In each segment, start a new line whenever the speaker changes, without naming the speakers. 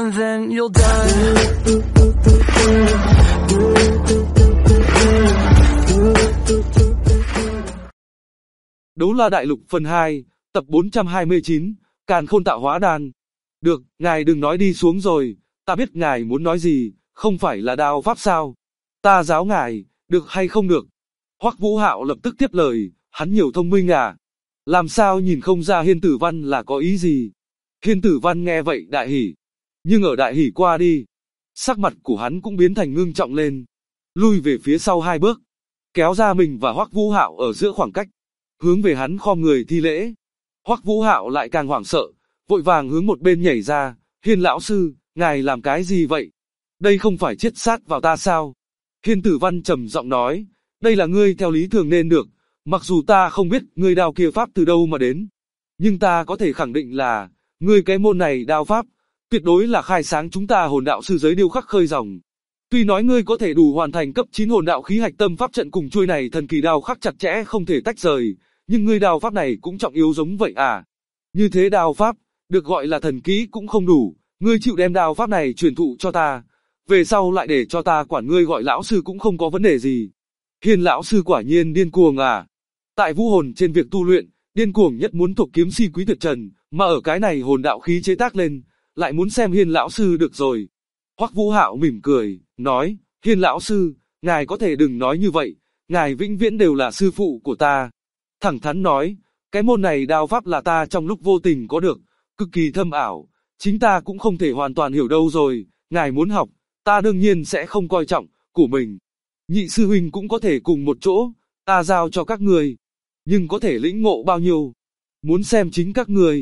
and then you'll die.
Đấu La Đại Lục phần 2, tập 429, Càn Khôn Tạo Hóa Đan. Được, ngài đừng nói đi xuống rồi, ta biết ngài muốn nói gì, không phải là đao pháp sao? Ta giáo ngài, được hay không được? Hoắc Vũ Hạo lập tức tiếp lời, hắn nhiều thông minh à? Làm sao nhìn không ra Hiên Tử Văn là có ý gì? Hiên Tử Văn nghe vậy đại hỉ, nhưng ở đại hỉ qua đi, sắc mặt của hắn cũng biến thành ngưng trọng lên, lui về phía sau 2 bước, kéo ra mình và Hoắc Vũ Hạo ở giữa khoảng cách, hướng về hắn khom người thi lễ. Hoắc Vũ Hạo lại càng hoảng sợ, vội vàng hướng một bên nhảy ra, Hiên lão sư, ngài làm cái gì vậy? Đây không phải chết sát vào ta sao? Hiên Tử Văn trầm giọng nói, đây là ngươi theo lý thường nên được, mặc dù ta không biết ngươi đao kia pháp từ đâu mà đến, nhưng ta có thể khẳng định là, ngươi cái môn này đao pháp, tuyệt đối là khai sáng chúng ta hồn đạo sư giới điêu khắc khơi dòng. Tuy nói ngươi có thể đủ hoàn thành cấp 9 hồn đạo khí hạch tâm pháp trận cùng chuôi này thần kỳ đao khắc chặt chẽ không thể tách rời, nhưng ngươi đao pháp này cũng trọng yếu giống vậy à? Như thế đao pháp, được gọi là thần kỹ cũng không đủ, ngươi chịu đem đao pháp này truyền thụ cho ta, về sau lại để cho ta quản ngươi gọi lão sư cũng không có vấn đề gì. Hiên lão sư quả nhiên điên cuồng à? Tại vũ hồn trên việc tu luyện, điên cuồng nhất muốn thuộc kiếm si quý tuyệt trần, mà ở cái này hồn đạo khí chế tác lên, lại muốn xem Hiên lão sư được rồi. Hoắc Vũ Hạo mỉm cười, nói, Hiên lão sư, ngài có thể đừng nói như vậy, ngài vĩnh viễn đều là sư phụ của ta. Thẳng thắn nói, cái môn này đao pháp là ta trong lúc vô tình có được, cực kỳ thâm ảo, chính ta cũng không thể hoàn toàn hiểu đâu rồi, ngài muốn học, ta đương nhiên sẽ không coi trọng, của mình. Nhị sư huynh cũng có thể cùng một chỗ, ta giao cho các người, nhưng có thể lĩnh ngộ bao nhiêu, muốn xem chính các người.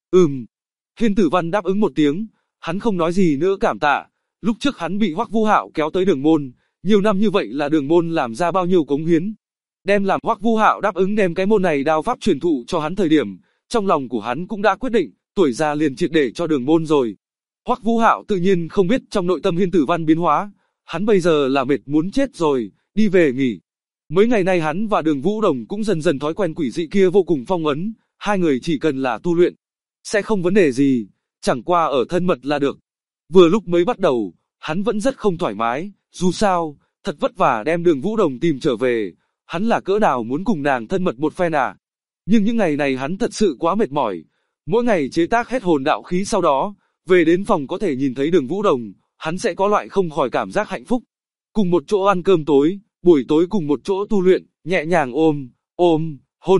Hiên Tử Văn đáp ứng một tiếng, hắn không nói gì nữa cảm tạ, lúc trước hắn bị Hoắc Vũ Hạo kéo tới Đường Môn, nhiều năm như vậy là Đường Môn làm ra bao nhiêu cống hiến. Đem làm Hoắc Vũ Hạo đáp ứng đem cái môn này đao pháp truyền thụ cho hắn thời điểm, trong lòng của hắn cũng đã quyết định, tuổi già liền triệt để cho Đường Môn rồi. Hoắc Vũ Hạo tự nhiên không biết trong nội tâm Hiên Tử Văn biến hóa, hắn bây giờ là mệt muốn chết rồi, đi về nghỉ. Mấy ngày nay hắn và Đường Vũ Đồng cũng dần dần thói quen quỷ dị kia vô cùng phong ấn, hai người chỉ cần là tu luyện, sẽ không vấn đề gì, chẳng qua ở thân mật là được. Vừa lúc mới bắt đầu, hắn vẫn rất không thoải mái, dù sao, thật vất vả đem Đường Vũ Đồng tìm trở về, hắn là cỡ nào muốn cùng nàng thân mật một phen à. Nhưng những ngày này hắn thật sự quá mệt mỏi, mỗi ngày chế tác hết hồn đạo khí sau đó, về đến phòng có thể nhìn thấy Đường Vũ Đồng, hắn sẽ có loại không khỏi cảm giác hạnh phúc. Cùng một chỗ ăn cơm tối, buổi tối cùng một chỗ tu luyện, nhẹ nhàng ôm,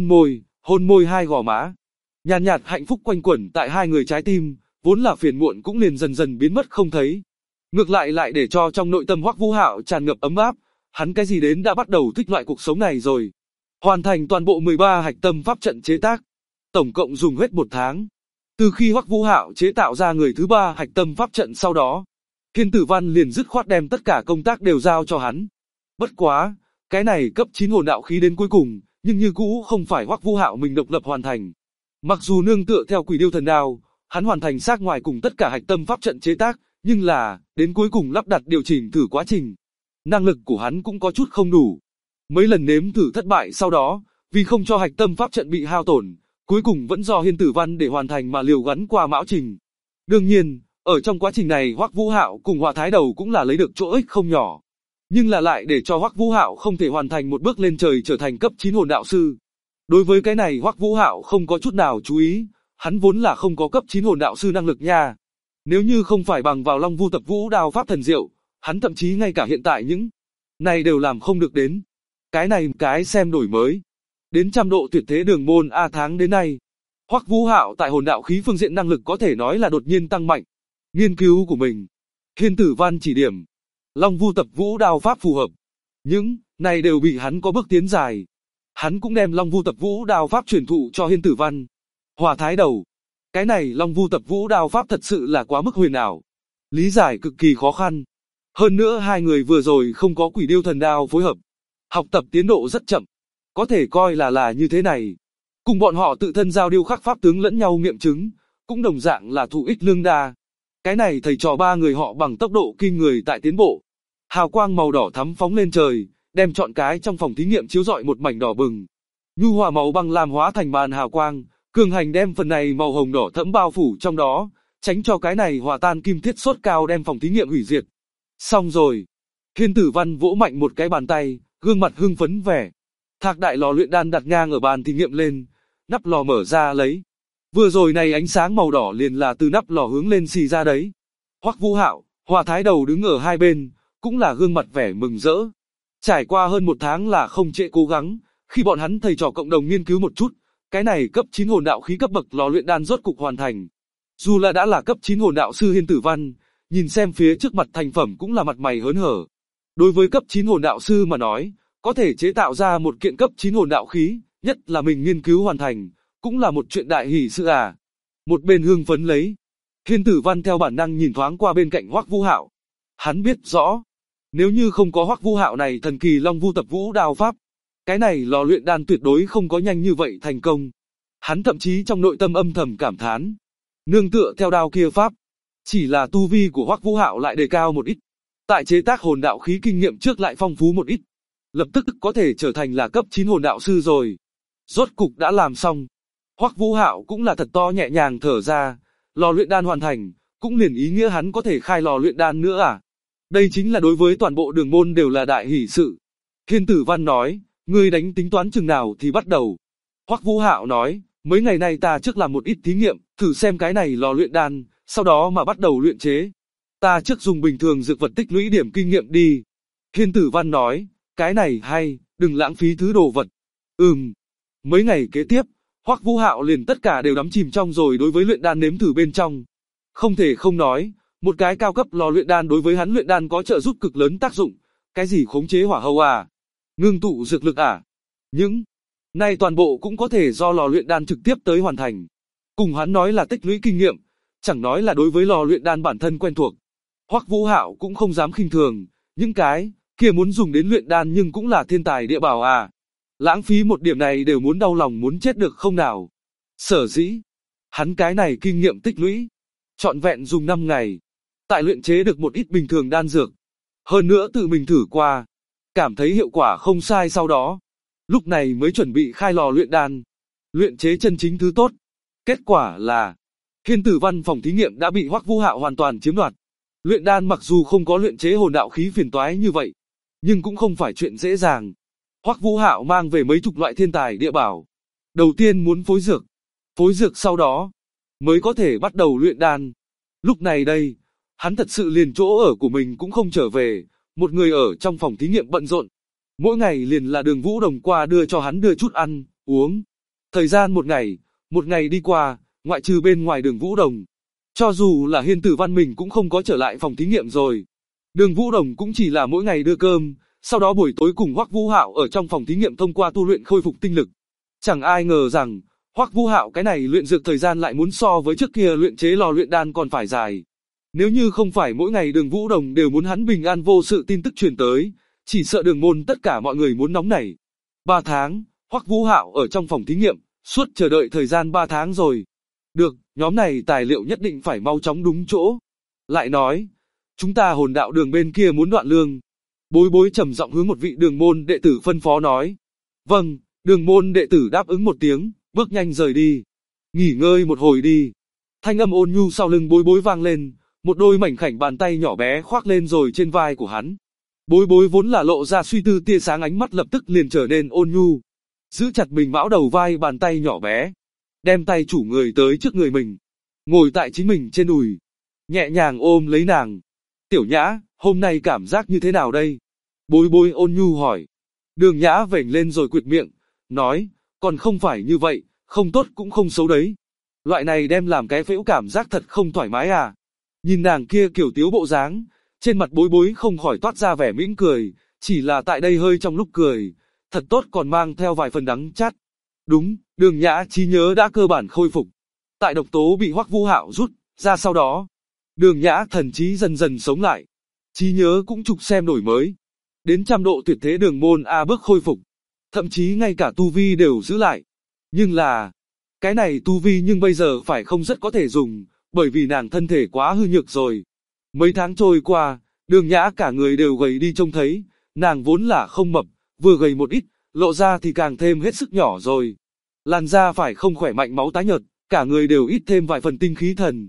hôn môi hai gò má. Nhàn nhạt hạnh phúc quanh quẩn tại hai người trái tim, vốn là phiền muộn cũng liền dần dần biến mất không thấy. Ngược lại để cho trong nội tâm Hoắc Vũ Hạo tràn ngập ấm áp, hắn cái gì đến đã bắt đầu thích loại cuộc sống này rồi. Hoàn thành toàn bộ 13 hạch tâm pháp trận chế tác, tổng cộng dùng hết 1 tháng. Từ khi Hoắc Vũ Hạo chế tạo ra người thứ 3 hạch tâm pháp trận sau đó, Hiên Tử Văn liền dứt khoát đem tất cả công tác đều giao cho hắn. Bất quá, cái này cấp 9 hồn đạo khí đến cuối cùng, nhưng như cũ không phải Hoắc Vũ Hạo mình độc lập hoàn thành. Mặc dù nương tựa theo Quỷ Điêu Thần Đao, hắn hoàn thành xác ngoài cùng tất cả hạch tâm pháp trận chế tác, nhưng là, đến cuối cùng lắp đặt điều chỉnh thử quá trình, năng lực của hắn cũng có chút không đủ. Mấy lần nếm thử thất bại sau đó, vì không cho hạch tâm pháp trận bị hao tổn, cuối cùng vẫn do Hiên Tử Văn để hoàn thành mà liều gắn qua mão trình. Đương nhiên, ở trong quá trình này Hoắc Vũ Hạo cùng Hỏa Thái Đầu cũng là lấy được chỗ ích không nhỏ, nhưng là lại để cho Hoắc Vũ Hạo không thể hoàn thành một bước lên trời trở thành cấp 9 hồn đạo sư. Đối với cái này Hoắc Vũ Hạo không có chút nào chú ý, hắn vốn là không có cấp 9 hồn đạo sư năng lực nha. Nếu như không phải bằng vào Long Vu Tập Vũ đao pháp thần diệu, hắn thậm chí ngay cả hiện tại những này đều làm không được đến. Cái xem đổi mới. Đến trăm độ tuyệt thế Đường Môn A tháng đến nay, Hoắc Vũ Hạo tại hồn đạo khí phương diện năng lực có thể nói là đột nhiên tăng mạnh. Nghiên cứu của mình, Hiên Tử Văn chỉ điểm, Long Vu Tập Vũ đao pháp phù hợp. Những này đều bị hắn có bước tiến dài. Hắn cũng đem Long Vu Tập Vũ đao pháp truyền thụ cho Hiên Tử Văn. Hỏa Thái Đầu, cái này Long Vu Tập Vũ đao pháp thật sự là quá mức huyền ảo, lý giải cực kỳ khó khăn. Hơn nữa hai người vừa rồi không có Quỷ Điêu Thần Đao phối hợp, học tập tiến độ rất chậm, có thể coi là như thế này. Cùng bọn họ tự thân giao điêu khắc pháp tướng lẫn nhau nghiệm chứng, cũng đồng dạng là thụ ích lương đa. Cái này thầy trò ba người họ bằng tốc độ kinh người tại tiến bộ. Hào quang màu đỏ thắm phóng lên trời, đem trọn cái trong phòng thí nghiệm chiếu rọi một mảnh đỏ bừng. Nhu hòa màu băng lam hóa thành màn hào quang, cường hành đem phần này màu hồng đỏ thẫm bao phủ trong đó, tránh cho cái này hòa tan kim thiết sốt cao đem phòng thí nghiệm hủy diệt. Xong rồi. Thiên Tử Văn vỗ mạnh một cái bàn tay, gương mặt hưng phấn vẻ. Thạc đại lò luyện đan đặt ngang ở bàn thí nghiệm lên, nắp lò mở ra lấy. Vừa rồi này ánh sáng màu đỏ liền là từ nắp lò hướng lên xì ra đấy. Hoắc Vũ Hạo, Hòa Thái Đầu đứng ở hai bên, cũng là gương mặt vẻ mừng rỡ. Trải qua hơn một tháng là không trễ cố gắng, khi bọn hắn thầy trò cộng đồng nghiên cứu một chút, cái này cấp 9 hồn đạo khí cấp bậc lò luyện đan rốt cục hoàn thành. Dù là đã là cấp 9 hồn đạo sư Hiên Tử Văn, nhìn xem phía trước mặt thành phẩm cũng là mặt mày hớn hở. Đối với cấp 9 hồn đạo sư mà nói, có thể chế tạo ra một kiện cấp 9 hồn đạo khí, nhất là mình nghiên cứu hoàn thành, cũng là một chuyện đại hỷ sự à. Một bên hưng phấn lấy, Hiên Tử Văn theo bản năng nhìn thoáng qua bên cạnh Hoắc Vũ Hạo. Hắn biết rõ, nếu như không có Hoắc Vũ Hạo này thần kỳ Long Vu Tập Vũ đao pháp, cái này lò luyện đan tuyệt đối không có nhanh như vậy thành công. Hắn thậm chí trong nội tâm âm thầm cảm thán, nương tựa theo đao kia pháp, chỉ là tu vi của Hoắc Vũ Hạo lại đề cao một ít, tại chế tác hồn đạo khí kinh nghiệm trước lại phong phú một ít, lập tức có thể trở thành là cấp 9 hồn đạo sư rồi. Rốt cục đã làm xong. Hoắc Vũ Hạo cũng là thật to nhẹ nhàng thở ra, lò luyện đan hoàn thành, cũng liền ý nghĩa hắn có thể khai lò luyện đan nữa à. Đây chính là đối với toàn bộ đường môn đều là đại hỷ sự. Hiên Tử Văn nói, ngươi đánh tính toán chừng nào thì bắt đầu. Hoắc Vũ Hạo nói, mấy ngày nay ta trước làm một ít thí nghiệm, thử xem cái này lò luyện đan, sau đó mà bắt đầu luyện chế. Ta trước dùng bình thường dược vật tích lũy điểm kinh nghiệm đi. Hiên Tử Văn nói, cái này hay, đừng lãng phí thứ đồ vật. Mấy ngày kế tiếp, Hoắc Vũ Hạo liền tất cả đều đắm chìm trong rồi đối với luyện đan nếm thử bên trong. Không thể không nói, một cái cao cấp lò luyện đan đối với hắn luyện đan có trợ giúp cực lớn tác dụng. Cái gì khống chế hỏa hầu à? Ngưng tụ dược lực à? Những này toàn bộ cũng có thể do lò luyện đan trực tiếp tới hoàn thành. Cùng hắn nói là tích lũy kinh nghiệm, chẳng nói là đối với lò luyện đan bản thân quen thuộc. Hoắc Vũ Hạo cũng không dám khinh thường, những cái kia muốn dùng đến luyện đan nhưng cũng là thiên tài địa bảo à. Lãng phí một điểm này đều muốn đau lòng muốn chết được không nào. Sở dĩ, hắn cái này kinh nghiệm tích lũy, trọn vẹn dùng 5 ngày, tại luyện chế được một ít bình thường đan dược. Hơn nữa tự mình thử qua, cảm thấy hiệu quả không sai sau đó. Lúc này mới chuẩn bị khai lò luyện đan, luyện chế chân chính thứ tốt. Kết quả là, Hiên Tử Văn phòng thí nghiệm đã bị Hoắc Vũ Hạo hoàn toàn chiếm đoạt. Luyện đan mặc dù không có luyện chế hồn đạo khí phiền toái như vậy, nhưng cũng không phải chuyện dễ dàng. Hoắc Vũ Hạo mang về mấy chục loại thiên tài địa bảo. Đầu tiên muốn phối dược sau đó mới có thể bắt đầu luyện đan. Lúc này đây, hắn thật sự liền chỗ ở của mình cũng không trở về, một người ở trong phòng thí nghiệm bận rộn. Mỗi ngày liền là Đường Vũ Đồng qua đưa cho hắn đưa chút ăn, uống. Thời gian một ngày đi qua, ngoại trừ bên ngoài Đường Vũ Đồng. Cho dù là Hiên Tử Văn mình cũng không có trở lại phòng thí nghiệm rồi. Đường Vũ Đồng cũng chỉ là mỗi ngày đưa cơm, sau đó buổi tối cùng Hoắc Vũ Hạo ở trong phòng thí nghiệm thông qua tu luyện khôi phục tinh lực. Chẳng ai ngờ rằng, Hoắc Vũ Hạo cái này luyện dược thời gian lại muốn so với trước kia luyện chế lò luyện đan còn phải dài. Nếu như không phải mỗi ngày Đường Vũ Đồng đều muốn hắn bình an vô sự tin tức truyền tới, chỉ sợ đường môn tất cả mọi người muốn nóng nảy. 3 tháng, Hoắc Vũ Hạo ở trong phòng thí nghiệm, suốt chờ đợi thời gian 3 tháng rồi. Được, nhóm này tài liệu nhất định phải mau chóng đúng chỗ. Lại nói, chúng ta hồn đạo đường bên kia muốn đoạn lương. Bối bối trầm giọng hướng một vị đường môn đệ tử phân phó nói. Vâng, đường môn đệ tử đáp ứng một tiếng, bước nhanh rời đi. Nghỉ ngơi một hồi đi. Thanh âm ôn nhu sau lưng bối bối vang lên, một đôi mảnh khảnh bàn tay nhỏ bé khoác lên rồi trên vai của hắn. Bối bối vốn là lộ ra suy tư tia sáng ánh mắt lập tức liền trở nên ôn nhu. Giữ chặt mình mão đầu vai bàn tay nhỏ bé. Đem tay chủ người tới trước người mình. Ngồi tại chính mình trên đùi. Nhẹ nhàng ôm lấy nàng. Tiểu Nhã, hôm nay cảm giác như thế nào đây? Bối bối ôn nhu hỏi. Đường Nhã vểnh lên rồi quệt miệng. Nói, còn không phải như vậy, không tốt cũng không xấu đấy. Loại này đem làm cái phễu cảm giác thật không thoải mái à. Nhìn nàng kia kiểu tiếu bộ dáng, trên mặt bối bối không khỏi toát ra vẻ mỉm cười, chỉ là tại đây hơi trong lúc cười, thật tốt còn mang theo vài phần đắng chát. Đúng, Đường Nhã trí nhớ đã cơ bản khôi phục. Tại độc tố bị Hoắc Vũ Hạo rút ra sau đó, Đường Nhã thần trí dần dần sống lại. Trí nhớ cũng trục xem đổi mới. Đến trăm độ tuyệt thế đường môn A bước khôi phục. Thậm chí ngay cả tu vi đều giữ lại. Nhưng là, cái này tu vi nhưng bây giờ phải không rất có thể dùng, bởi vì nàng thân thể quá hư nhược rồi. Mấy tháng trôi qua, Đường Nhã cả người đều gầy đi trông thấy, nàng vốn là không mập, vừa gầy một ít, lộ ra thì càng thêm hết sức nhỏ rồi. Làn da phải không khỏe mạnh máu tái nhợt, cả người đều ít thêm vài phần tinh khí thần.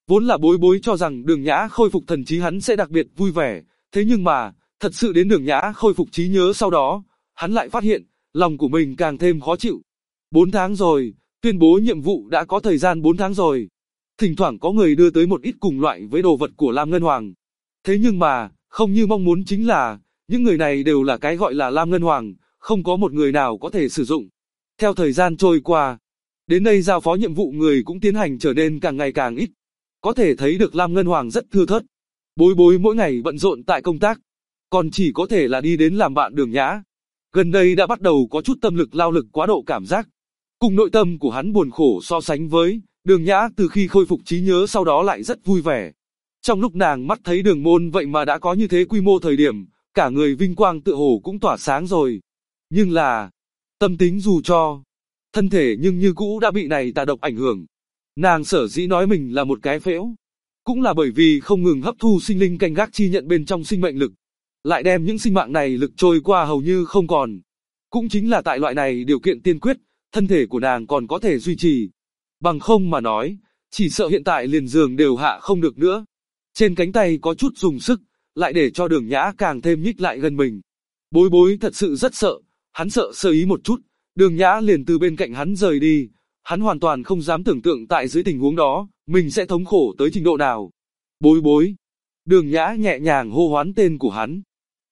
Vốn là Bối Bối cho rằng Đường Nhã khôi phục thần trí hắn sẽ đặc biệt vui vẻ, thế nhưng mà, thật sự đến Đường Nhã khôi phục trí nhớ sau đó, hắn lại phát hiện, lòng của mình càng thêm khó chịu. 4 tháng rồi, tuyên bố nhiệm vụ đã có thời gian 4 tháng rồi. Thỉnh thoảng có người đưa tới một ít cùng loại với đồ vật của Lam Ngân Hoàng. Thế nhưng mà, không như mong muốn chính là, những người này đều là cái gọi là Lam Ngân Hoàng, không có một người nào có thể sử dụng. Theo thời gian trôi qua, đến đây giao phó nhiệm vụ người cũng tiến hành trở nên càng ngày càng ít. Có thể thấy được Lam Ngân Hoàng rất thưa thớt. Bối Bối mỗi ngày bận rộn tại công tác, còn chỉ có thể là đi đến làm bạn Đường Nhã. Gần đây đã bắt đầu có chút tâm lực lao lực quá độ cảm giác. Cùng nội tâm của hắn buồn khổ so sánh với, Đường Nhã từ khi khôi phục trí nhớ sau đó lại rất vui vẻ. Trong lúc nàng mắt thấy Đường Môn vậy mà đã có như thế quy mô thời điểm, cả người vinh quang tựa hồ cũng tỏa sáng rồi. Nhưng là, tâm tính dù cho, thân thể nhưng như cũ đã bị này tà độc ảnh hưởng. Nàng sở dĩ nói mình là một cái phễu, cũng là bởi vì không ngừng hấp thu sinh linh canh gác chi nhận bên trong sinh mệnh lực, lại đem những sinh mạng này lực trôi qua hầu như không còn. Cũng chính là tại loại này điều kiện tiên quyết, thân thể của nàng còn có thể duy trì. Bằng không mà nói, chỉ sợ hiện tại liền giường đều hạ không được nữa. Trên cánh tay có chút dùng sức, lại để cho Đường Nhã càng thêm nhích lại gần mình. Bối Bối thật sự rất sợ, hắn sợ sơ ý một chút, Đường Nhã liền từ bên cạnh hắn rời đi. Hắn hoàn toàn không dám tưởng tượng tại dưới tình huống đó, mình sẽ thống khổ tới trình độ nào. Bối Bối. Đường Nhã nhẹ nhàng hô hoán tên của hắn.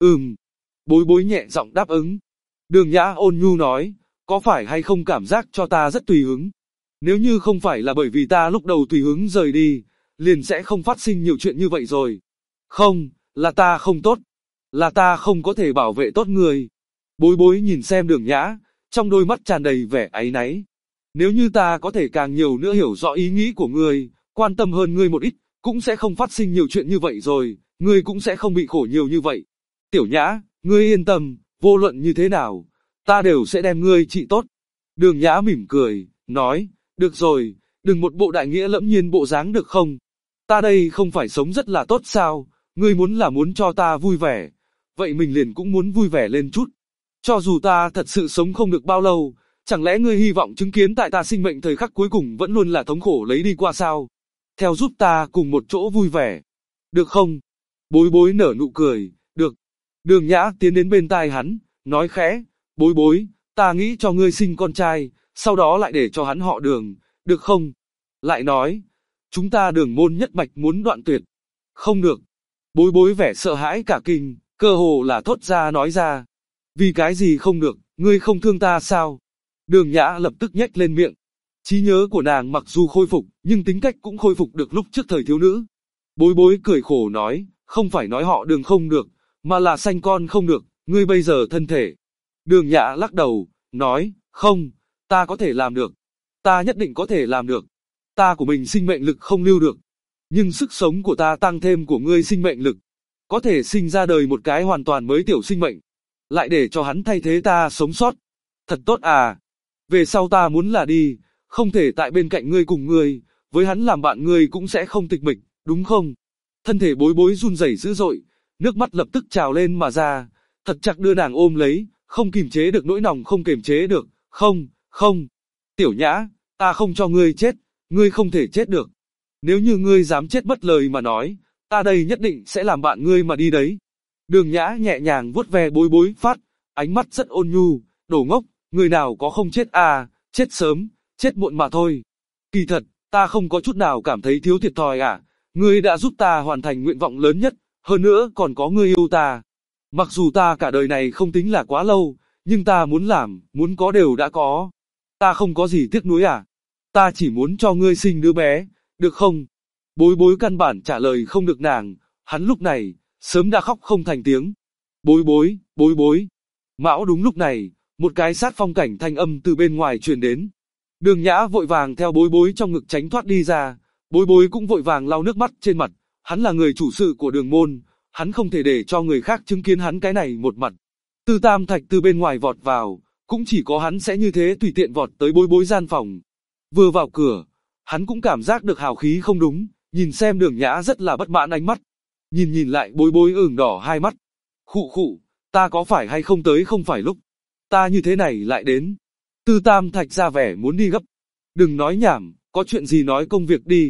Bối Bối nhẹ giọng đáp ứng. Đường Nhã ôn nhu nói, có phải hay không cảm giác cho ta rất tùy hứng? Nếu như không phải là bởi vì ta lúc đầu tùy hứng rời đi, liền sẽ không phát sinh nhiều chuyện như vậy rồi. Không, là ta không tốt. Là ta không có thể bảo vệ tốt người. Bối Bối nhìn xem Đường Nhã, trong đôi mắt tràn đầy vẻ áy náy. Nếu như ta có thể càng nhiều nữa hiểu rõ ý nghĩ của ngươi, quan tâm hơn ngươi một ít, cũng sẽ không phát sinh nhiều chuyện như vậy rồi, ngươi cũng sẽ không bị khổ nhiều như vậy. Tiểu Nhã, ngươi yên tâm, vô luận như thế nào, ta đều sẽ đem ngươi trị tốt. Đường Nhã mỉm cười, nói, được rồi, đừng một bộ đại nghĩa lẫm nhiên bộ dáng được không? Ta đây không phải sống rất là tốt sao, ngươi muốn là muốn cho ta vui vẻ, vậy mình liền cũng muốn vui vẻ lên chút. Cho dù ta thật sự sống không được bao lâu, chẳng lẽ ngươi hy vọng chứng kiến tại ta sinh mệnh thời khắc cuối cùng vẫn luôn là thống khổ lấy đi qua sao? Theo giúp ta cùng một chỗ vui vẻ. Được không? Bối Bối nở nụ cười, được. Đường Nhã tiến đến bên tai hắn, nói khẽ, Bối Bối, ta nghĩ cho ngươi sinh con trai, sau đó lại để cho hắn họ Đường, được không? Lại nói, chúng ta Đường môn nhất mạch muốn đoạn tuyệt. Không được. Bối Bối vẻ sợ hãi cả kinh, cơ hồ là thốt ra nói ra. Vì cái gì không được, ngươi không thương ta sao? Đường Nhã lập tức nhếch lên miệng. Trí nhớ của nàng mặc dù khôi phục, nhưng tính cách cũng khôi phục được lúc trước thời thiếu nữ. Bối Bối cười khổ nói, không phải nói họ Đường không được, mà là sanh con không được, ngươi bây giờ thân thể. Đường Nhã lắc đầu, nói, không, ta có thể làm được. Ta nhất định có thể làm được. Ta của mình sinh mệnh lực không lưu được. Nhưng sức sống của ta tăng thêm của ngươi sinh mệnh lực. Có thể sinh ra đời một cái hoàn toàn mới tiểu sinh mệnh. Lại để cho hắn thay thế ta sống sót. Thật tốt à. Về sau ta muốn là đi, không thể tại bên cạnh ngươi cùng ngươi, với hắn làm bạn ngươi cũng sẽ không tịch mịch, đúng không? Thân thể Bối Bối run rẩy dữ dội, nước mắt lập tức trào lên mà ra, thật chặt đưa nàng ôm lấy, không kìm chế được nỗi lòng không kiềm chế được, không, Tiểu Nhã, ta không cho ngươi chết, ngươi không thể chết được. Nếu như ngươi dám chết mất lời mà nói, ta đây nhất định sẽ làm bạn ngươi mà đi đấy. Đường Nhã nhẹ nhàng vuốt ve Bối Bối phát, ánh mắt rất ôn nhu, đồ ngốc, người nào có không chết à, chết sớm, chết muộn mà thôi. Kỳ thật, ta không có chút nào cảm thấy thiếu thiệt thòi à, ngươi đã giúp ta hoàn thành nguyện vọng lớn nhất, hơn nữa còn có ngươi yêu ta. Mặc dù ta cả đời này không tính là quá lâu, nhưng ta muốn làm, muốn có đều đã có. Ta không có gì tiếc nuối à, ta chỉ muốn cho ngươi sinh đứa bé, được không? Bối Bối căn bản trả lời không được nàng, hắn lúc này, sớm đã khóc không thành tiếng. Bối Bối. Mão đúng lúc này, một cái sát phong cảnh thanh âm từ bên ngoài truyền đến. Đường Nhã vội vàng theo Bối Bối trong ngực tránh thoát đi ra, Bối Bối cũng vội vàng lau nước mắt trên mặt, hắn là người chủ sự của Đường môn, hắn không thể để cho người khác chứng kiến hắn cái này một mặt. Tư Tam Thạch từ bên ngoài vọt vào, cũng chỉ có hắn sẽ như thế tùy tiện vọt tới Bối Bối gian phòng. Vừa vào cửa, hắn cũng cảm giác được hào khí không đúng, nhìn xem Đường Nhã rất là bất mãn ánh mắt. Nhìn lại Bối Bối ửng đỏ hai mắt. Khụ, ta có phải hay không tới không phải lúc. Ta như thế này lại đến. Tư Tam Thạch ra vẻ muốn đi gấp. Đừng nói nhảm, có chuyện gì nói công việc đi.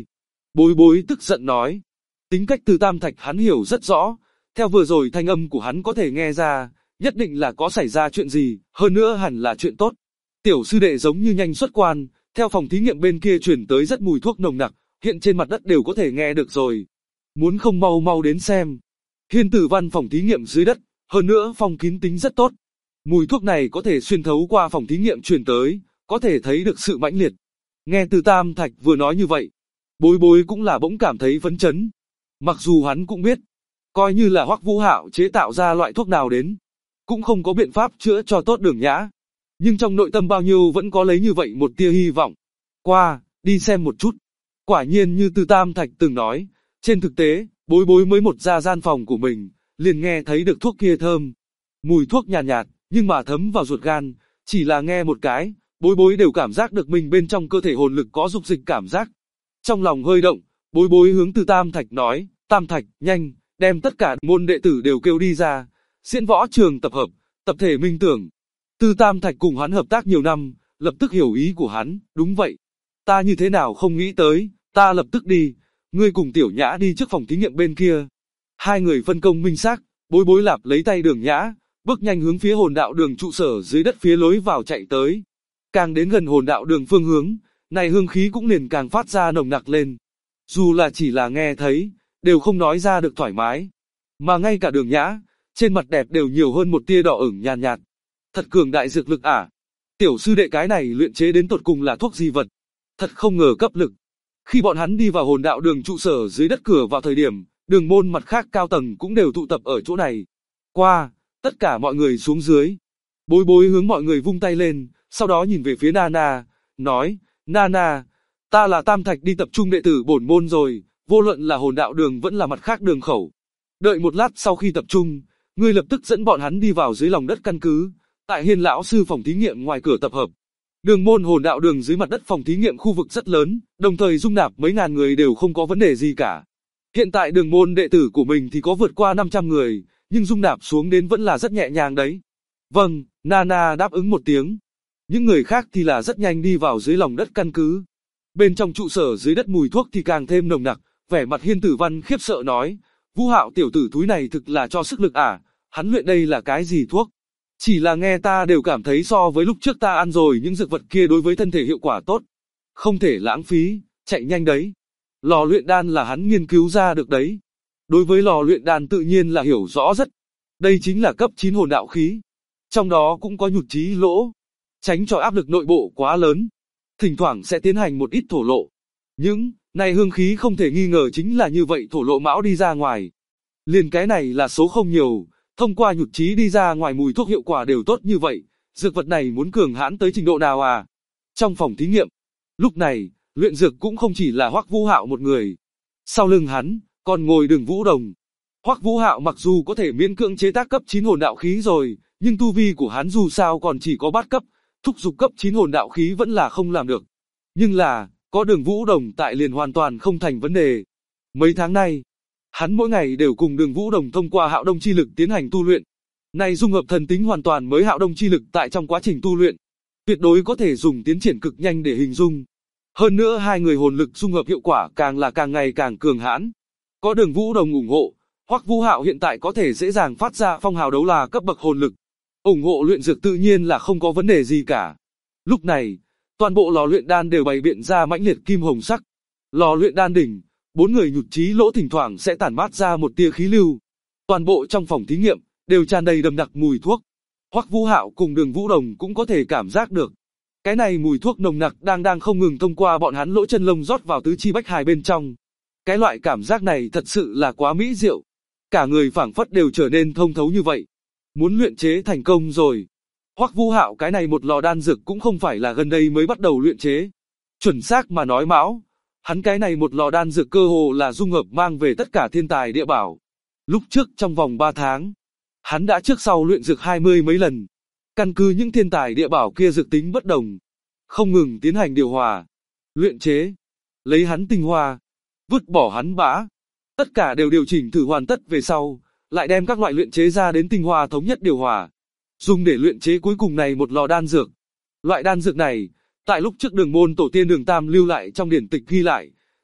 Bối bối tức giận nói. Tính cách Từ Tam Thạch hắn hiểu rất rõ, theo vừa rồi thanh âm của hắn có thể nghe ra, nhất định là có xảy ra chuyện gì, hơn nữa hẳn là chuyện tốt. Tiểu sư đệ giống như nhanh xuất quan, theo phòng thí nghiệm bên kia truyền tới rất mùi thuốc nồng nặc, hiện trên mặt đất đều có thể nghe được rồi. Muốn không mau mau đến xem. Hiên Tử Văn phòng thí nghiệm dưới đất, hơn nữa phong kín tính rất tốt. Mùi thuốc này có thể xuyên thấu qua phòng thí nghiệm truyền tới, có thể thấy được sự mãnh liệt. Nghe Từ Tam Thạch vừa nói như vậy, bối bối cũng là bỗng cảm thấy phấn chấn. Mặc dù hắn cũng biết, coi như là Hoắc Vũ Hạo chế tạo ra loại thuốc nào đến, cũng không có biện pháp chữa cho tốt Đường Nhã. Nhưng trong nội tâm bao nhiêu vẫn có lấy như vậy một tia hy vọng. Qua, đi xem một chút. Quả nhiên như Từ Tam Thạch từng nói, trên thực tế, bối bối mới một ra gian phòng của mình, liền nghe thấy được thuốc kia thơm. Mùi thuốc nhàn nhạt, nhưng mà thấm vào ruột gan, chỉ là nghe một cái, bối bối đều cảm giác được mình bên trong cơ thể hồn lực có dục dịch cảm giác. Trong lòng hơi động, bối bối hướng Từ Tam Thạch nói, Tam Thạch, nhanh, đem tất cả môn đệ tử đều kêu đi ra, diễn võ trường tập hợp, tập thể minh tưởng. Từ Tam Thạch cùng hắn hợp tác nhiều năm, lập tức hiểu ý của hắn, đúng vậy. Ta như thế nào không nghĩ tới, ta lập tức đi, ngươi cùng Tiểu Nhã đi trước phòng thí nghiệm bên kia. Hai người phân công minh xác, bối bối lạp lấy tay Đường Nhã, bước nhanh hướng phía hồn đạo đường trụ sở dưới đất phía lối vào chạy tới. Càng đến gần hồn đạo đường phương hướng, này hương khí cũng liền càng phát ra nồng nặc lên. Dù là chỉ là nghe thấy, đều không nói ra được thoải mái. Mà ngay cả Đường Nhã, trên mặt đẹp đều nhiều hơn một tia đỏ ửng nhàn nhạt. Thật cường đại dược lực à? Tiểu sư đệ cái này luyện chế đến tột cùng là thuốc gì vật? Thật không ngờ cấp lực. Khi bọn hắn đi vào hồn đạo đường trụ sở dưới đất cửa vào thời điểm, đường môn mặt khác cao tầng cũng đều tụ tập ở chỗ này. Qua, tất cả mọi người xuống dưới. Bối bối hướng mọi người vung tay lên, sau đó nhìn về phía Nana, nói, Nana, ta là Tam Thạch đi tập trung đệ tử bổn môn rồi, vô luận là hồn đạo đường vẫn là mặt khác đường khẩu. Đợi một lát sau khi tập trung, ngươi lập tức dẫn bọn hắn đi vào dưới lòng đất căn cứ, tại Hiên lão sư phòng thí nghiệm ngoài cửa tập hợp. Đường môn hồn đạo đường dưới mặt đất phòng thí nghiệm khu vực rất lớn, đồng thời dung nạp mấy ngàn người đều không có vấn đề gì cả. Hiện tại đường môn đệ tử của mình thì có vượt qua 500 người, nhưng dung nạp xuống đến vẫn là rất nhẹ nhàng đấy. Vâng, Nana đáp ứng một tiếng. Những người khác thì là rất nhanh đi vào dưới lòng đất căn cứ. Bên trong trụ sở dưới đất mùi thuốc thì càng thêm nồng nặc, vẻ mặt Hiên Tử Văn khiếp sợ nói, Vũ Hạo tiểu tử thúi này thực là cho sức lực à, hắn luyện đây là cái gì thuốc? Chỉ là nghe ta đều cảm thấy so với lúc trước ta ăn rồi những dược vật kia đối với thân thể hiệu quả tốt. Không thể lãng phí, chạy nhanh đấy. Lò luyện đan là hắn nghiên cứu ra được đấy. Đối với lò luyện đan tự nhiên là hiểu rõ rất. Đây chính là cấp 9 hồn đạo khí. Trong đó cũng có nhụt chí lỗ. Tránh cho áp lực nội bộ quá lớn. Thỉnh thoảng sẽ tiến hành một ít thổ lộ. Những này hương khí không thể nghi ngờ chính là như vậy thổ lộ mão đi ra ngoài. Liền cái này là số không nhiều. Thông qua nhụt chí đi ra ngoài mùi thuốc hiệu quả đều tốt như vậy, dược vật này muốn cường hãn tới trình độ nào à? Trong phòng thí nghiệm, lúc này, luyện dược cũng không chỉ là Hoắc Vũ Hạo một người. Sau lưng hắn, còn ngồi Đường Vũ Đồng. Hoắc Vũ Hạo mặc dù có thể miễn cưỡng chế tác cấp 9 hồn đạo khí rồi, nhưng tu vi của hắn dù sao còn chỉ có bát cấp, thúc giục cấp 9 hồn đạo khí vẫn là không làm được. Nhưng là, có Đường Vũ Đồng tại liền hoàn toàn không thành vấn đề. Mấy tháng nay, hắn mỗi ngày đều cùng Đường Vũ Đồng thông qua Hạo Đông chi lực tiến hành tu luyện. Này dung hợp thần tính hoàn toàn mới Hạo Đông chi lực tại trong quá trình tu luyện, tuyệt đối có thể dùng tiến triển cực nhanh để hình dung. Hơn nữa hai người hồn lực dung hợp hiệu quả càng là càng ngày càng cường hãn. Có Đường Vũ Đồng ủng hộ, Hoắc Vũ Hạo hiện tại có thể dễ dàng phát ra phong hào đấu la cấp bậc hồn lực. Ủng hộ luyện dược tự nhiên là không có vấn đề gì cả. Lúc này, toàn bộ lò luyện đan đều bày biện ra mãnh liệt kim hồng sắc. Lò luyện đan đỉnh, 4 người nhụt chí lỗ thỉnh thoảng sẽ tản mát ra một tia khí lưu. Toàn bộ trong phòng thí nghiệm đều tràn đầy đậm đặc mùi thuốc. Hoắc Vũ Hạo cùng Đường Vũ Đồng cũng có thể cảm giác được. Cái này mùi thuốc nồng nặc đang không ngừng thông qua bọn hắn lỗ chân lông rót vào tứ chi bách hài bên trong. Cái loại cảm giác này thật sự là quá mỹ diệu. Cả người phảng phất đều trở nên thông thấu như vậy. Muốn luyện chế thành công rồi. Hoắc Vũ Hạo cái này một lò đan dược cũng không phải là gần đây mới bắt đầu luyện chế. Chuẩn xác mà nói mão, hắn cái này một lò đan dược cơ hồ là dung hợp mang về tất cả thiên tài địa bảo. Lúc trước trong vòng 3 tháng, hắn đã trước sau luyện dược 20 mấy lần. Căn cứ những thiên tài địa bảo kia dược tính bất đồng, không ngừng tiến hành điều hòa, luyện chế, lấy hắn tinh hoa, vứt bỏ hắn bã. Tất cả đều điều chỉnh thử hoàn tất về sau, lại đem các loại luyện chế ra đến tinh hoa thống nhất điều hòa, dùng để luyện chế cuối cùng này một lò đan dược. Loại đan dược này, tại lúc trước Đường môn tổ tiên Đường Tam lưu lại trong điển tịch ghi lại,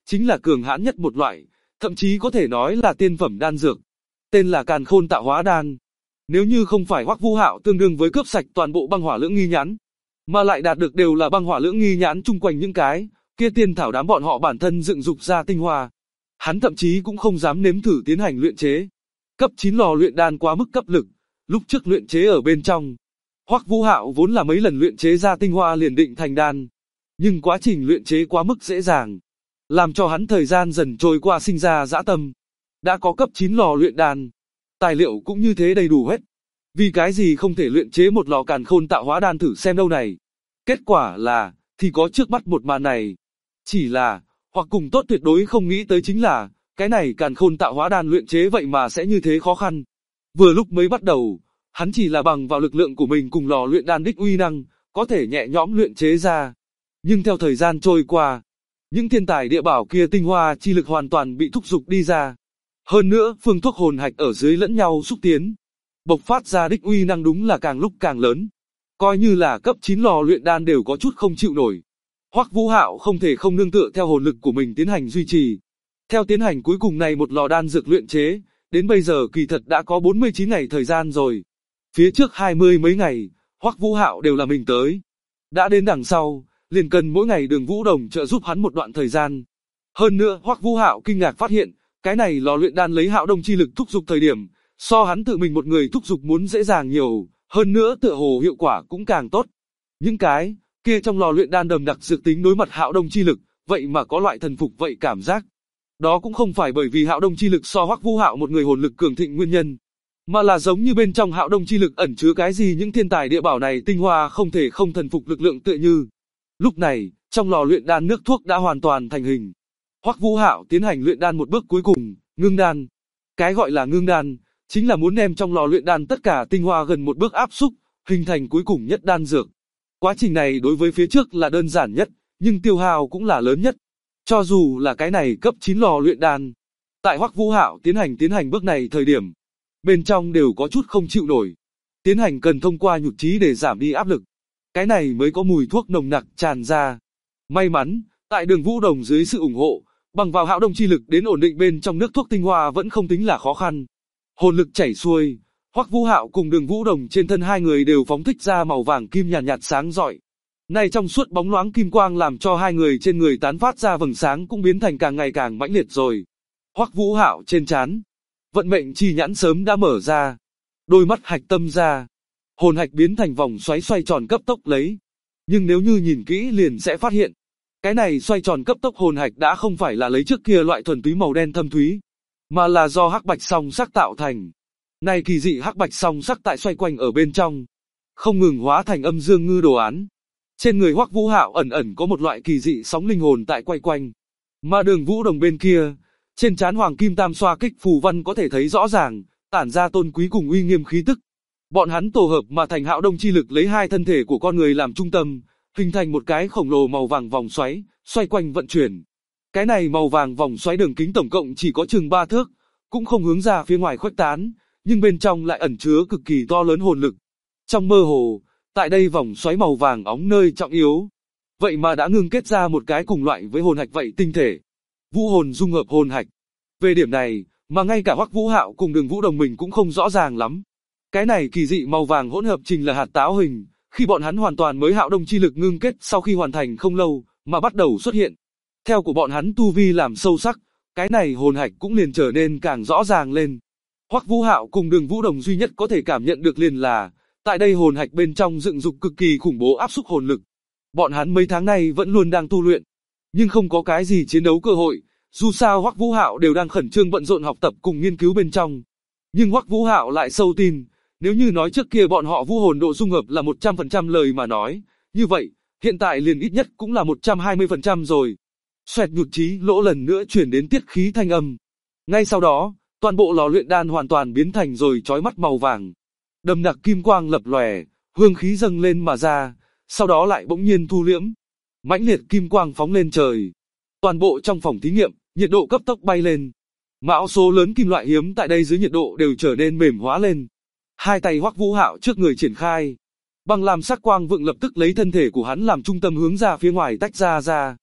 chính là cường hãn nhất một loại, thậm chí có thể nói là tiên phẩm đan dược. Tên là Càn Khôn Tạo Hóa Đan. Nếu như không phải Hoắc Vũ Hạo tương đương với cướp sạch toàn bộ băng hỏa lưỡng nghi nhãn, mà lại đạt được đều là băng hỏa lưỡng nghi nhãn chung quanh những cái kia tiên thảo đám bọn họ bản thân dựng dục ra tinh hoa, hắn thậm chí cũng không dám nếm thử tiến hành luyện chế. Cấp 9 lò luyện đan quá mức cấp lực, lúc trước luyện chế ở bên trong, Hoắc Vũ Hạo vốn là mấy lần luyện chế ra tinh hoa liền định thành đan, nhưng quá trình luyện chế quá mức dễ dàng, làm cho hắn thời gian dần trôi qua sinh ra dã tâm. Đã có cấp 9 lò luyện đan, tài liệu cũng như thế đầy đủ hết, vì cái gì không thể luyện chế một lò Càn Khôn Tạo Hóa Đan thử xem đâu này. Kết quả là, thì có trước mắt một màn này. Chỉ là, hoặc cùng tốt tuyệt đối không nghĩ tới chính là, cái này Càn Khôn Tạo Hóa Đan luyện chế vậy mà sẽ như thế khó khăn. Vừa lúc mới bắt đầu, hắn chỉ là bằng vào lực lượng của mình cùng lò luyện đan đích uy năng, có thể nhẹ nhõm luyện chế ra. Nhưng theo thời gian trôi qua, những thiên tài địa bảo kia tinh hoa chi lực hoàn toàn bị thúc giục đi ra. Hơn nữa, phương thuốc hồn hạch ở dưới lẫn nhau xúc tiến, bộc phát ra đích uy năng đúng là càng lúc càng lớn. Coi như là cấp 9 lò luyện đan đều có chút không chịu nổi. Hoắc Vũ Hạo không thể không nương tựa theo hồn lực của mình tiến hành duy trì. Theo tiến hành cuối cùng này một lò đan dược luyện chế, đến bây giờ kỳ thật đã có 49 ngày thời gian rồi. Phía trước 20 mấy ngày, Hoắc Vũ Hạo đều là mình tới. Đã đến đằng sau, liền cần mỗi ngày Đường Vũ Đồng trợ giúp hắn một đoạn thời gian. Hơn nữa, Hoắc Vũ Hạo kinh ngạc phát hiện, cái này lò luyện đan lấy Hạo Đông chi lực thúc giục thời điểm, so hắn tự mình một người thúc giục muốn dễ dàng nhiều, hơn nữa tựa hồ hiệu quả cũng càng tốt. Những cái kia trong lò luyện đan đầm đặc dược tính đối mặt Hạo Đông chi lực, vậy mà có loại thần phục vậy cảm giác. Đó cũng không phải bởi vì Hạo Đông chi lực so Hoắc Vũ Hạo một người hồn lực cường thịnh nguyên nhân, mà là giống như bên trong Hạo Đông chi lực ẩn chứa cái gì những thiên tài địa bảo này tinh hoa không thể không thần phục lực lượng tựa như. Lúc này, trong lò luyện đan nước thuốc đã hoàn toàn thành hình. Hoắc Vũ Hạo tiến hành luyện đan một bước cuối cùng, ngưng đan. Cái gọi là ngưng đan, chính là muốn đem trong lò luyện đan tất cả tinh hoa gần một bước áp xúc, hình thành cuối cùng nhất đan dược. Quá trình này đối với phía trước là đơn giản nhất, nhưng tiêu hao cũng là lớn nhất. Cho dù là cái này cấp 9 lò luyện đan, tại Hoắc Vũ Hạo tiến hành bước này thời điểm, bên trong đều có chút không chịu nổi. Tiến hành cần thông qua nhụt chí để giảm đi áp lực. Cái này mới có mùi thuốc nồng nặc tràn ra. May mắn, tại Đường Vũ Đồng dưới sự ủng hộ, bằng vào Hạo Đông chi lực đến ổn định bên trong nước thuốc tinh hoa vẫn không tính là khó khăn. Hồn lực chảy xuôi, Hoắc Vũ Hạo cùng Đường Vũ Đồng trên thân hai người đều phóng thích ra màu vàng kim nhàn nhạt sáng rọi. Này trong suốt bóng loáng kim quang làm cho hai người trên người tán phát ra vầng sáng cũng biến thành càng ngày càng mãnh liệt rồi. Hoắc Vũ Hạo trên trán, vận mệnh chi nhãn sớm đã mở ra, đôi mắt hạch tâm ra, hồn hạch biến thành vòng xoáy xoay tròn cấp tốc lấy. Nhưng nếu như nhìn kỹ liền sẽ phát hiện, cái này xoay tròn cấp tốc hồn hạch đã không phải là lấy trước kia loại thuần túy màu đen thâm thúy, mà là do hắc bạch song sắc tạo thành. Này kỳ dị hắc bạch song sắc tại xoay quanh ở bên trong, không ngừng hóa thành âm dương ngư đồ án. Trên người Hoắc Vũ Hạo ẩn ẩn có một loại kỳ dị sóng linh hồn tại quay quanh. Mà Đường Vũ Đồng bên kia, trên trán hoàng kim tam xoa kích phù văn có thể thấy rõ ràng, tản ra tôn quý cùng uy nghiêm khí tức. Bọn hắn tổ hợp mà thành Hạo Đông chi lực lấy hai thân thể của con người làm trung tâm, hình thành một cái khổng lồ màu vàng vòng xoáy, xoay quanh vận chuyển. Cái này màu vàng vòng xoáy đường kính tổng cộng chỉ có chừng 3 thước, cũng không hướng ra phía ngoài khuếch tán, nhưng bên trong lại ẩn chứa cực kỳ to lớn hồn lực. Trong mơ hồ, tại đây vòng xoáy màu vàng óng nơi trọng yếu, vậy mà đã ngưng kết ra một cái cùng loại với hồn hạch vậy tinh thể. Vũ hồn dung hợp hồn hạch. Về điểm này, mà ngay cả Hoắc Vũ Hạo cùng Đường Vũ Đồng mình cũng không rõ ràng lắm. Cái này kỳ dị màu vàng hỗn hợp trình là hạt táo hình, khi bọn hắn hoàn toàn mới Hạo Đông chi lực ngưng kết sau khi hoàn thành không lâu, mà bắt đầu xuất hiện. Theo của bọn hắn tu vi làm sâu sắc, cái này hồn hạch cũng liền trở nên càng rõ ràng lên. Hoắc Vũ Hạo cùng Đường Vũ Đồng duy nhất có thể cảm nhận được liền là, tại đây hồn hạch bên trong dựng dục cực kỳ khủng bố áp xúc hồn lực. Bọn hắn mấy tháng nay vẫn luôn đang tu luyện, nhưng không có cái gì chiến đấu cơ hội, dù sao Hoắc Vũ Hạo đều đang khẩn trương bận rộn học tập cùng nghiên cứu bên trong. Nhưng Hoắc Vũ Hạo lại sâu tin, nếu như nói trước kia bọn họ vũ hồn độ dung hợp là 100% lời mà nói, như vậy, hiện tại liền ít nhất cũng là 120% rồi. Xoẹt nhụt chí lỗ lần nữa chuyển đến tiết khí thanh âm. Ngay sau đó, toàn bộ lò luyện đan hoàn toàn biến thành rồi chói mắt màu vàng. Đầm đặc kim quang lập lòe, hương khí dâng lên mà ra, sau đó lại bỗng nhiên thu liễm. Mãnh liệt kim quang phóng lên trời. Toàn bộ trong phòng thí nghiệm, nhiệt độ cấp tốc bay lên. Mão số lớn kim loại hiếm tại đây dưới nhiệt độ đều trở nên mềm hóa lên. Hai tay Hoắc Vũ Hạo trước người triển khai. Băng lam sắc quang vượng lập tức lấy thân thể của hắn làm trung tâm hướng ra phía ngoài tách ra.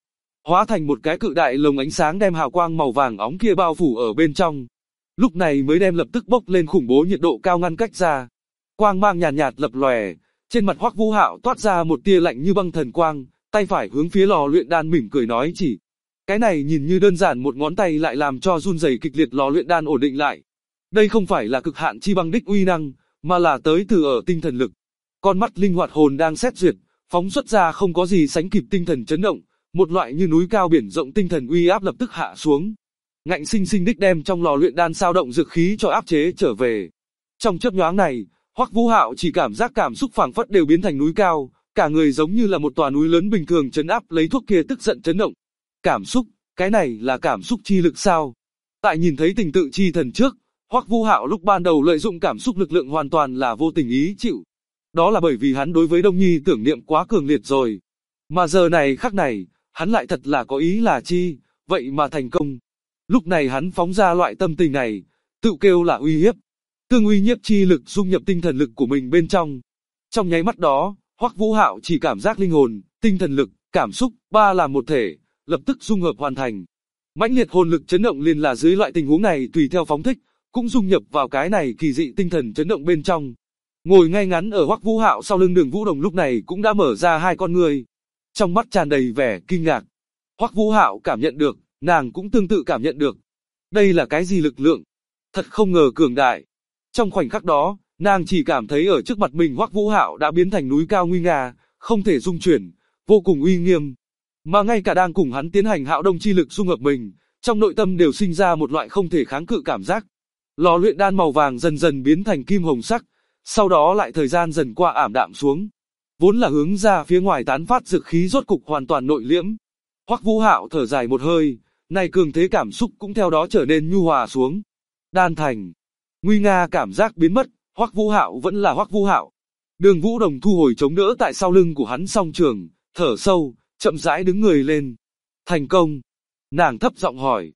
hóa thành một cái cự đại lồng ánh sáng đem hào quang màu vàng óng kia bao phủ ở bên trong. Lúc này mới đem lập tức bốc lên khủng bố nhiệt độ cao ngăn cách ra. Quang mang nhàn nhạt lập lòe, trên mặt Hoắc Vũ Hạo toát ra một tia lạnh như băng thần quang, tay phải hướng phía lò luyện đan mỉm cười nói chỉ. Cái này nhìn như đơn giản một ngón tay lại làm cho run rẩy kịch liệt lò luyện đan ổn định lại. Đây không phải là cực hạn chi băng đích uy năng, mà là tới từ ở tinh thần lực. Con mắt linh hoạt hồn đang xét duyệt, phóng xuất ra không có gì sánh kịp tinh thần chấn động, một loại như núi cao biển rộng tinh thần uy áp lập tức hạ xuống. Ngạnh sinh sinh đích đem trong lò luyện đan sao động dược khí cho áp chế trở về. Trong chớp nhoáng này, Hoắc Vũ Hạo chỉ cảm giác cảm xúc phảng phất đều biến thành núi cao, cả người giống như là một tòa núi lớn bình thường trấn áp lấy thuốc kia tức giận chấn động. Cảm xúc, cái này là cảm xúc chi lực sao? Tại nhìn thấy tình tự chi thần trước, Hoắc Vũ Hạo lúc ban đầu lợi dụng cảm xúc lực lượng hoàn toàn là vô tình ý chịu. Đó là bởi vì hắn đối với Đông Nhi tưởng niệm quá cường liệt rồi. Mà giờ này khắc này, hắn lại thật là có ý là chi, vậy mà thành công. Lúc này hắn phóng ra loại tâm tình này, tự kêu là uy hiếp. Tương uy nhiếp chi lực dung nhập tinh thần lực của mình bên trong. Trong nháy mắt đó, Hoắc Vũ Hạo chỉ cảm giác linh hồn, tinh thần lực, cảm xúc, ba là một thể, lập tức dung hợp hoàn thành. Mãnh liệt hồn lực chấn động liền là dưới loại tình huống này tùy theo phóng thích, cũng dung nhập vào cái này kỳ dị tinh thần chấn động bên trong. Ngồi ngay ngắn ở Hoắc Vũ Hạo sau lưng Đường Vũ Đồng lúc này cũng đã mở ra hai con ngươi, trong mắt tràn đầy vẻ kinh ngạc. Hoắc Vũ Hạo cảm nhận được, nàng cũng tương tự cảm nhận được. Đây là cái gì lực lượng? Thật không ngờ cường đại. Trong khoảnh khắc đó, nàng chỉ cảm thấy ở trước mặt mình Hoắc Vũ Hạo đã biến thành núi cao nguy nga, không thể dung chuyển, vô cùng uy nghiêm. Mà ngay cả đang cùng hắn tiến hành Hạo Đông chi lực dung hợp mình, trong nội tâm đều sinh ra một loại không thể kháng cự cảm giác. Lò luyện đan màu vàng dần dần biến thành kim hồng sắc, sau đó lại thời gian dần qua ảm đạm xuống. Vốn là hướng ra phía ngoài tán phát dược khí rốt cục hoàn toàn nội liễm. Hoắc Vũ Hạo thở dài một hơi, này cường thế cảm xúc cũng theo đó trở nên nhu hòa xuống. Đan thành, nguy nga cảm giác biến mất, Hoắc Vũ Hạo vẫn là Hoắc Vũ Hạo. Đường Vũ Đồng thu hồi chống đỡ tại sau lưng của hắn song trường, thở sâu, chậm rãi đứng người lên. Thành công. Nàng thấp giọng hỏi.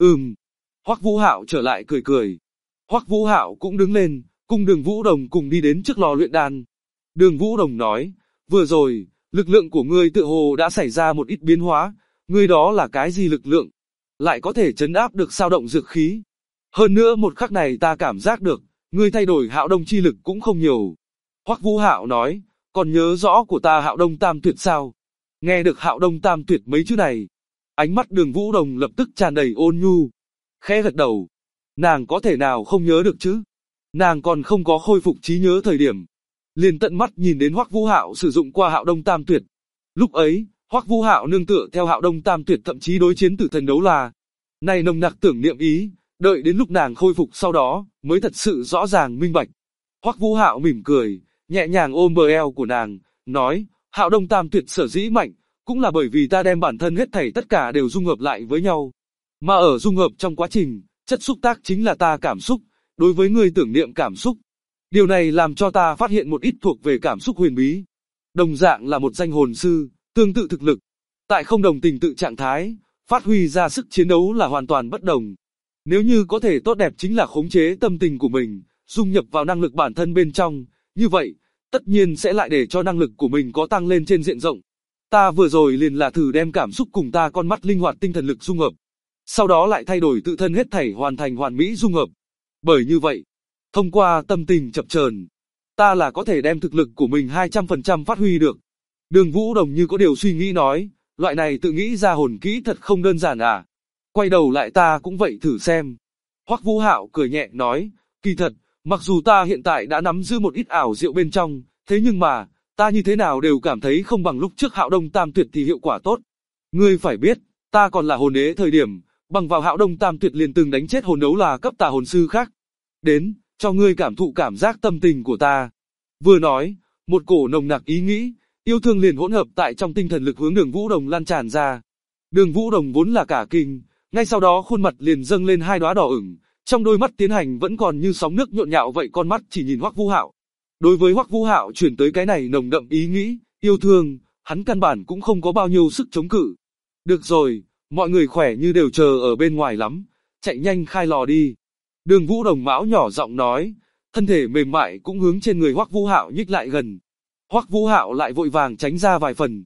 Hoắc Vũ Hạo trở lại cười cười. Hoắc Vũ Hạo cũng đứng lên, cùng Đường Vũ Đồng cùng đi đến trước lò luyện đan. Đường Vũ Đồng nói, vừa rồi, lực lượng của ngươi tựa hồ đã xảy ra một ít biến hóa, ngươi đó là cái gì lực lượng? Lại có thể trấn áp được sao động dược khí. Hơn nữa một khắc này ta cảm giác được, ngươi thay đổi Hạo Đông chi lực cũng không nhiều. Hoắc Vũ Hạo nói, còn nhớ rõ của ta Hạo Đông Tam Tuyệt sao? Nghe được Hạo Đông Tam Tuyệt mấy chữ này, ánh mắt Đường Vũ Đồng lập tức tràn đầy ôn nhu, khẽ gật đầu. Nàng có thể nào không nhớ được chứ? Nàng còn không có khôi phục trí nhớ thời điểm, liền tận mắt nhìn đến Hoắc Vũ Hạo sử dụng qua Hạo Đông Tam Tuyệt. Lúc ấy, Hoắc Vũ Hạo nương tựa theo Hạo Đông Tam Tuyệt thậm chí đối chiến tử thần đấu la. Này nồng nặc tưởng niệm ý, đợi đến lúc nàng khôi phục sau đó, mới thật sự rõ ràng minh bạch. Hoắc Vũ Hạo mỉm cười, nhẹ nhàng ôm bờ eo của nàng, nói, Hạo Đông Tam Tuyệt sở dĩ mạnh, cũng là bởi vì ta đem bản thân hết thảy tất cả đều dung hợp lại với nhau. Mà ở dung hợp trong quá trình, chất xúc tác chính là ta cảm xúc, đối với ngươi tưởng niệm cảm xúc. Điều này làm cho ta phát hiện một ít thuộc về cảm xúc huyền bí. Đồng dạng là một danh hồn sư, tương tự thực lực. Tại không đồng tình tự trạng thái, phát huy ra sức chiến đấu là hoàn toàn bất đồng. Nếu như có thể tốt đẹp chính là khống chế tâm tình của mình, dung nhập vào năng lực bản thân bên trong, như vậy, tất nhiên sẽ lại để cho năng lực của mình có tăng lên trên diện rộng. Ta vừa rồi liền là thử đem cảm xúc cùng ta con mắt linh hoạt tinh thần lực dung hợp. Sau đó lại thay đổi tự thân hết thảy hoàn thành hoàn mỹ dung hợp. Bởi như vậy, thông qua tâm tình chập chờn, ta là có thể đem thực lực của mình 200% phát huy được. Đường Vũ Đồng như có điều suy nghĩ nói, loại này tự nghĩ ra hồn kỹ thật không đơn giản à. Quay đầu lại ta cũng vậy thử xem. Hoắc Vũ Hạo cười nhẹ nói, kỳ thật, mặc dù ta hiện tại đã nắm giữ một ít ảo diệu bên trong, thế nhưng mà, ta như thế nào đều cảm thấy không bằng lúc trước Hạo Đông Tam Tuyệt thì hiệu quả tốt. Ngươi phải biết, ta còn là hồn đế thời điểm, bằng vào Hạo Đông Tam Tuyệt liền từng đánh chết hồn đấu là cấp tà hồn sư khác. Đến, cho ngươi cảm thụ cảm giác tâm tình của ta. Vừa nói, một cổ nồng nặc ý nghĩ, yêu thương liền hỗn hợp tại trong tinh thần lực hướng Đường Vũ Đồng lan tràn ra. Đường Vũ Đồng vốn là cả kinh, ngay sau đó khuôn mặt liền dâng lên hai đóa đỏ ửng, trong đôi mắt tiến hành vẫn còn như sóng nước nhộn nhạo vậy, con mắt chỉ nhìn Hoắc Vũ Hạo. Đối với Hoắc Vũ Hạo truyền tới cái này nồng đậm ý nghĩ, yêu thương, hắn căn bản cũng không có bao nhiêu sức chống cự. Được rồi, mọi người khỏe như đều chờ ở bên ngoài lắm, chạy nhanh khai lò đi. Đường Vũ Đồng mão nhỏ giọng nói, thân thể mềm mại cũng hướng trên người Hoắc Vũ Hạo nhích lại gần. Hoắc Vũ Hạo lại vội vàng tránh ra vài phần.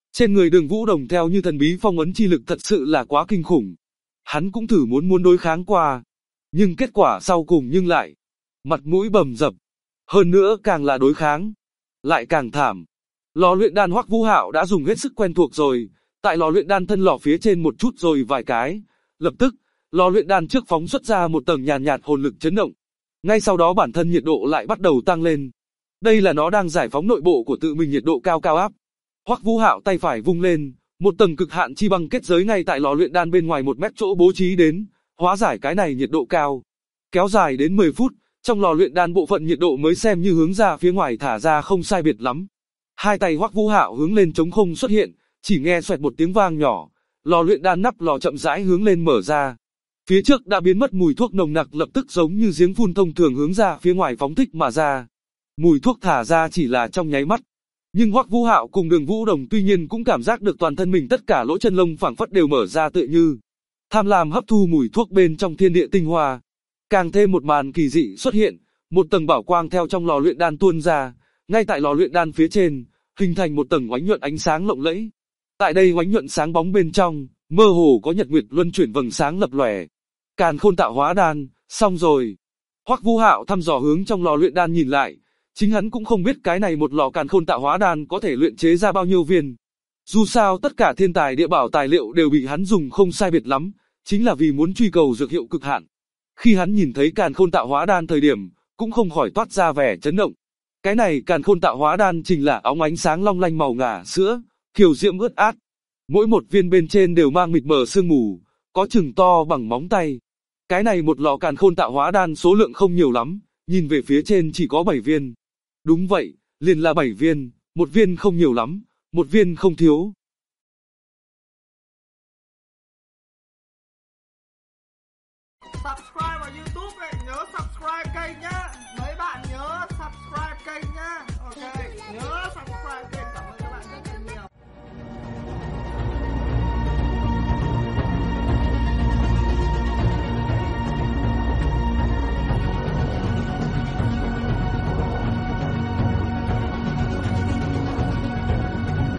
Trên người Đường Vũ Đồng theo như thần bí phong ấn chi lực thật sự là quá kinh khủng. Hắn cũng thử muốn đối kháng qua, nhưng kết quả sau cùng nhưng lại mặt mũi bầm dập. Hơn nữa càng là đối kháng, lại càng thảm. Lò luyện đan Hoắc Vũ Hạo đã dùng hết sức quen thuộc rồi, tại lò luyện đan thân lò phía trên một chút rồi vài cái, lập tức, lò luyện đan trước phóng xuất ra một tầng nhàn nhạt hồn lực chấn động. Ngay sau đó bản thân nhiệt độ lại bắt đầu tăng lên. Đây là nó đang giải phóng nội bộ của tự mình nhiệt độ cao áp. Hoắc Vũ Hạo tay phải vung lên, một tầng cực hạn chi băng kết giới ngay tại lò luyện đan bên ngoài 1 mét chỗ bố trí đến, hóa giải cái này nhiệt độ cao. Kéo dài đến 10 phút, trong lò luyện đan bộ phận nhiệt độ mới xem như hướng ra phía ngoài thả ra không sai biệt lắm. Hai tay Hoắc Vũ Hạo hướng lên trống không xuất hiện, chỉ nghe xoẹt một tiếng vang nhỏ, lò luyện đan nắp lò chậm rãi hướng lên mở ra. Phía trước đã biến mất mùi thuốc nồng nặc lập tức giống như giếng phun thông thường hướng ra phía ngoài phóng thích mà ra. Mùi thuốc thả ra chỉ là trong nháy mắt, nhưng Hoắc Vũ Hạo cùng Đường Vũ Đồng tuy nhiên cũng cảm giác được toàn thân mình tất cả lỗ chân lông phảng phất đều mở ra tựa như tham lam hấp thu mùi thuốc bên trong thiên địa tinh hoa. Càng thêm một màn kỳ dị xuất hiện, một tầng bảo quang theo trong lò luyện đan tuôn ra, ngay tại lò luyện đan phía trên, hình thành một tầng oánh nhuận ánh sáng lộng lẫy. Tại đây oánh nhuận sáng bóng bên trong, mơ hồ có nhật nguyệt luân chuyển vầng sáng lập lòe. Càn Khôn Tạo Hóa Đan, xong rồi. Hoắc Vũ Hạo thăm dò hướng trong lò luyện đan nhìn lại, chính hắn cũng không biết cái này một lò Càn Khôn Tạo Hóa Đan có thể luyện chế ra bao nhiêu viên. Dù sao tất cả thiên tài địa bảo tài liệu đều bị hắn dùng không sai biệt lắm, chính là vì muốn truy cầu dược hiệu cực hạn. Khi hắn nhìn thấy Càn Khôn Tạo Hóa Đan thời điểm, cũng không khỏi toát ra vẻ chấn động. Cái này Càn Khôn Tạo Hóa Đan chính là óng ánh sáng long lanh màu ngà sữa, kiều diễm ướt át. Mỗi một viên bên trên đều mang mịt mờ sương mù, có chừng to bằng móng tay. Cái này một lọ Càn Khôn Tạo Hóa Đan số lượng không nhiều lắm, nhìn về phía trên chỉ có 7 viên. Đúng vậy, liền là 7 viên, một viên không nhiều lắm, một viên không thiếu.
Subscribe vào YouTube này, nhớ subscribe kênh nhá.